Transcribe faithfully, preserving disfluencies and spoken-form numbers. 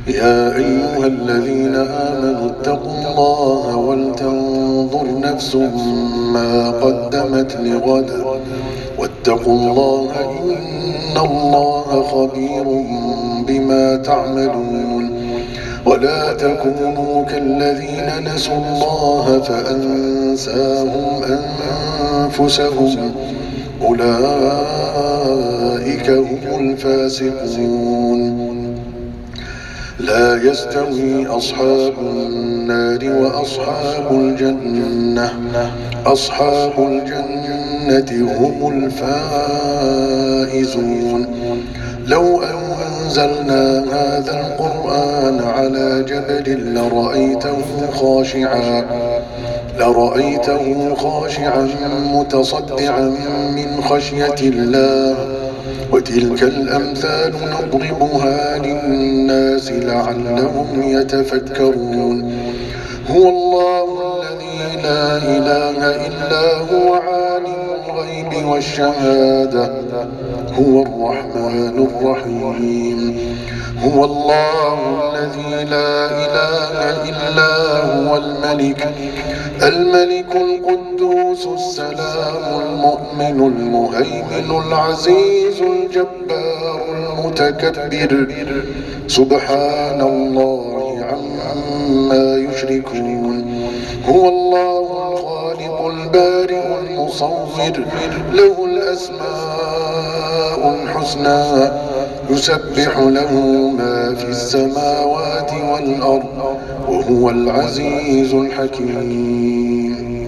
يا أيها الذين آمنوا اتقوا الله ولتنظر نفس ما قدمت لغد واتقوا الله إن الله خبير بما تعملون. ولا تكونوا كالذين نسوا الله فأنساهم أنفسهم أولئك هم الفاسقون. لا يستوي أصحاب النار وأصحاب الجنة أصحاب الجنة هم الفائزون. لو أنزلنا هذا القرآن على جبل لرأيته خاشعا لرأيته خاشعا متصدعا من خشية الله. وتلك الأمثال نضربها للناس لعلهم يتفكرون. هو الله الذي لا إله إلا هو عالم الغيب والشهادة هو الرحمن الرحيم. هو الله الذي لا إله إلا هو الملك الملك القدوس السلام المؤمن المهيمن العزيز الجبار المتكبر سبحان الله عما يشركون. هو الله الخالق البارئ المصور له الأسماء الحسنى يسبح له ما في السماوات والأرض وهو العزيز الحكيم.